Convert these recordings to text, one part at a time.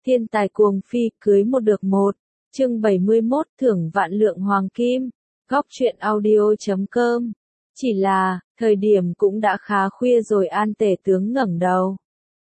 Thiên tài cuồng phi, cưới một được một. Chương 71, thưởng vạn lượng hoàng kim. Góc truyện audio.com. Chỉ là, thời điểm cũng đã khá khuya rồi. An Tể tướng ngẩng đầu,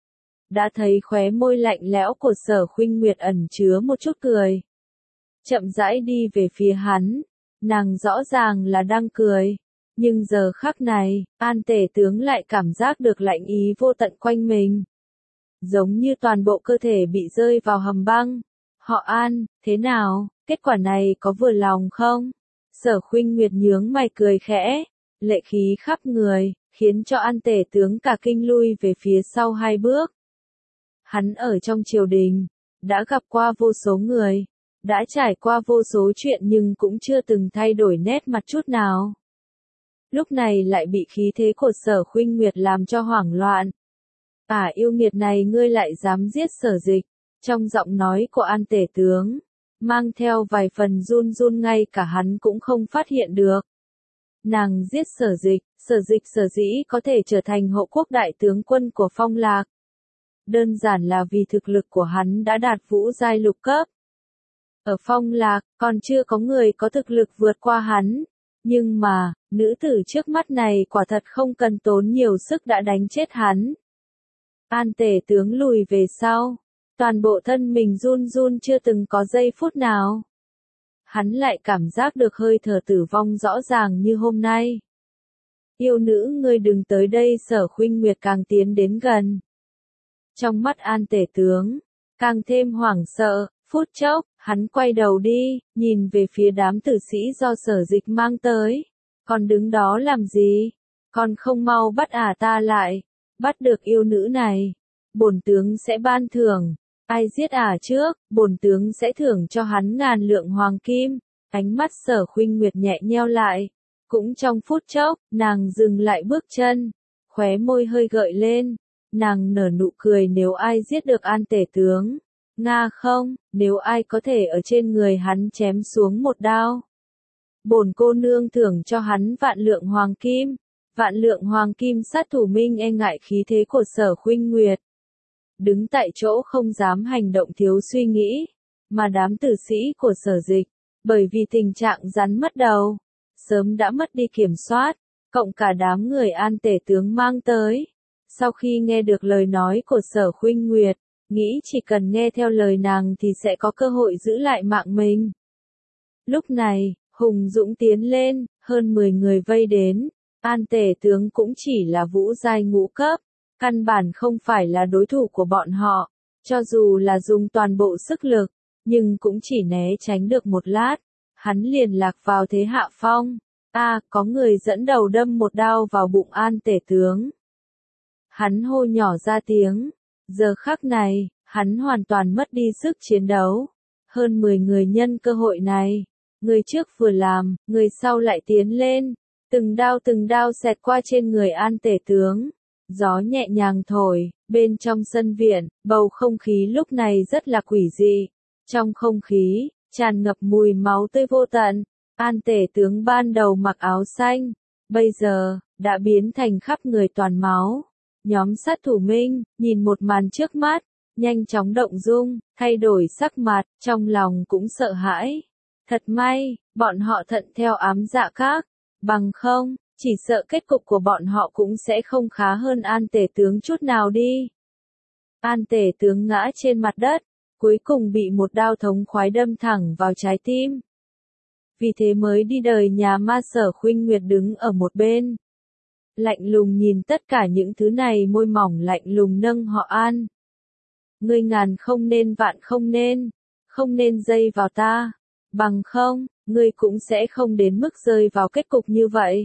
đã thấy khóe môi lạnh lẽo của Sở Khuynh Nguyệt ẩn chứa một chút cười. Chậm rãi đi về phía hắn, nàng rõ ràng là đang cười. Nhưng giờ khắc này, An Tể tướng lại cảm giác được lạnh ý vô tận quanh mình. Giống như toàn bộ cơ thể bị rơi vào hầm băng. Họ An, thế nào, kết quả này có vừa lòng không? Sở Khuynh Nguyệt nhướng mày cười khẽ, lệ khí khắp người, khiến cho An Tể tướng cả kinh lui về phía sau 2 bước. Hắn ở trong triều đình, đã gặp qua vô số người, đã trải qua vô số chuyện nhưng cũng chưa từng thay đổi nét mặt chút nào. Lúc này lại bị khí thế của Sở Khuynh Nguyệt làm cho hoảng loạn. Yêu nghiệt này, ngươi lại dám giết Sở Dịch. Trong giọng nói của An Tể tướng, mang theo vài phần run run, ngay cả hắn cũng không phát hiện được. Nàng giết Sở Dịch, Sở Dịch sở dĩ có thể trở thành hộ quốc đại tướng quân của Phong Lạc. Đơn giản là vì thực lực của hắn đã đạt vũ giai lục cấp. Ở Phong Lạc, còn chưa có người có thực lực vượt qua hắn. Nhưng mà, nữ tử trước mắt này quả thật không cần tốn nhiều sức đã đánh chết hắn. An Tể tướng lùi về sau, toàn bộ thân mình run run chưa từng có giây phút nào. Hắn lại cảm giác được hơi thở tử vong rõ ràng như hôm nay. Yêu nữ, ngươi đừng tới đây. Sở Khuynh Nguyệt càng tiến đến gần. Trong mắt An Tể tướng, càng thêm hoảng sợ. Phút chốc, hắn quay đầu đi, nhìn về phía đám tử sĩ do Sở Dịch mang tới. Còn đứng đó làm gì? Còn không mau bắt ta lại. Bắt được yêu nữ này, bổn tướng sẽ ban thưởng. Ai giết trước, bổn tướng sẽ thưởng cho hắn 1000 lượng hoàng kim. Ánh mắt Sở Khuynh Nguyệt nhẹ nheo lại. Cũng trong phút chốc, nàng dừng lại bước chân, khóe môi hơi gợi lên. Nàng nở nụ cười, nếu ai giết được An Tể tướng, không, nếu ai có thể ở trên người hắn chém xuống một đao, bổn cô nương thưởng cho hắn 1000 lượng hoàng kim. 1000 lượng hoàng kim. Sát thủ Minh e ngại khí thế của Sở Khuynh Nguyệt, đứng tại chỗ không dám hành động thiếu suy nghĩ. Mà đám tử sĩ của Sở Dịch, bởi vì tình trạng rắn mất đầu, sớm đã mất đi kiểm soát, cộng cả đám người An Tể tướng mang tới. Sau khi nghe được lời nói của Sở Khuynh Nguyệt, nghĩ chỉ cần nghe theo lời nàng thì sẽ có cơ hội giữ lại mạng mình. Lúc này, hùng dũng tiến lên, hơn 10 người vây đến. An Tể tướng cũng chỉ là vũ giai ngũ cấp, căn bản không phải là đối thủ của bọn họ. Cho dù là dùng toàn bộ sức lực, nhưng cũng chỉ né tránh được một lát, hắn liền lạc vào thế hạ phong. Có người dẫn đầu đâm một đao vào bụng An Tể tướng. Hắn hô nhỏ ra tiếng. Giờ khắc này, hắn hoàn toàn mất đi sức chiến đấu. Hơn 10 người nhân cơ hội này, người trước vừa làm, người sau lại tiến lên. Từng đao xẹt qua trên người An Tể tướng. Gió nhẹ nhàng thổi, bên trong sân viện, bầu không khí lúc này rất là quỷ dị. Trong không khí, tràn ngập mùi máu tươi vô tận. An Tể tướng ban đầu mặc áo xanh, bây giờ, đã biến thành khắp người toàn máu. Nhóm sát thủ Minh, nhìn một màn trước mắt, nhanh chóng động dung, thay đổi sắc mặt, trong lòng cũng sợ hãi. Thật may, bọn họ thuận theo ám dạ các, bằng không, chỉ sợ kết cục của bọn họ cũng sẽ không khá hơn An Tể tướng chút nào đi. An Tể tướng ngã trên mặt đất, cuối cùng bị một đao thống khoái đâm thẳng vào trái tim. Vì thế mới đi đời nhà ma. Sở Khuynh Nguyệt đứng ở một bên, lạnh lùng nhìn tất cả những thứ này, môi mỏng lạnh lùng nâng họ An. Ngươi ngàn không nên vạn không nên dây vào ta, bằng không, ngươi cũng sẽ không đến mức rơi vào kết cục như vậy.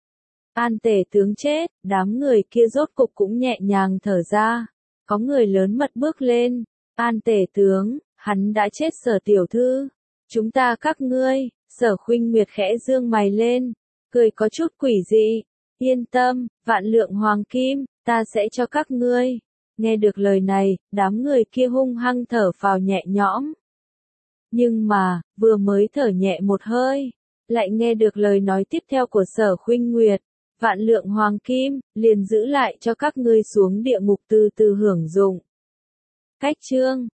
An Tể tướng chết, đám người kia rốt cục cũng nhẹ nhàng thở ra. Có người lớn mật bước lên. An Tể tướng, hắn đã chết. Sở tiểu thư, chúng ta các ngươi. Sở Khuynh Nguyệt khẽ dương mày lên, cười có chút quỷ dị. Yên tâm, 1000 lượng hoàng kim, ta sẽ cho các ngươi. Nghe được lời này, đám người kia hung hăng thở phào nhẹ nhõm. Nhưng mà, vừa mới thở nhẹ một hơi, lại nghe được lời nói tiếp theo của Sở Khuynh Nguyệt. 1000 lượng hoàng kim, liền giữ lại cho các ngươi xuống địa ngục từ từ hưởng dụng. Cách chương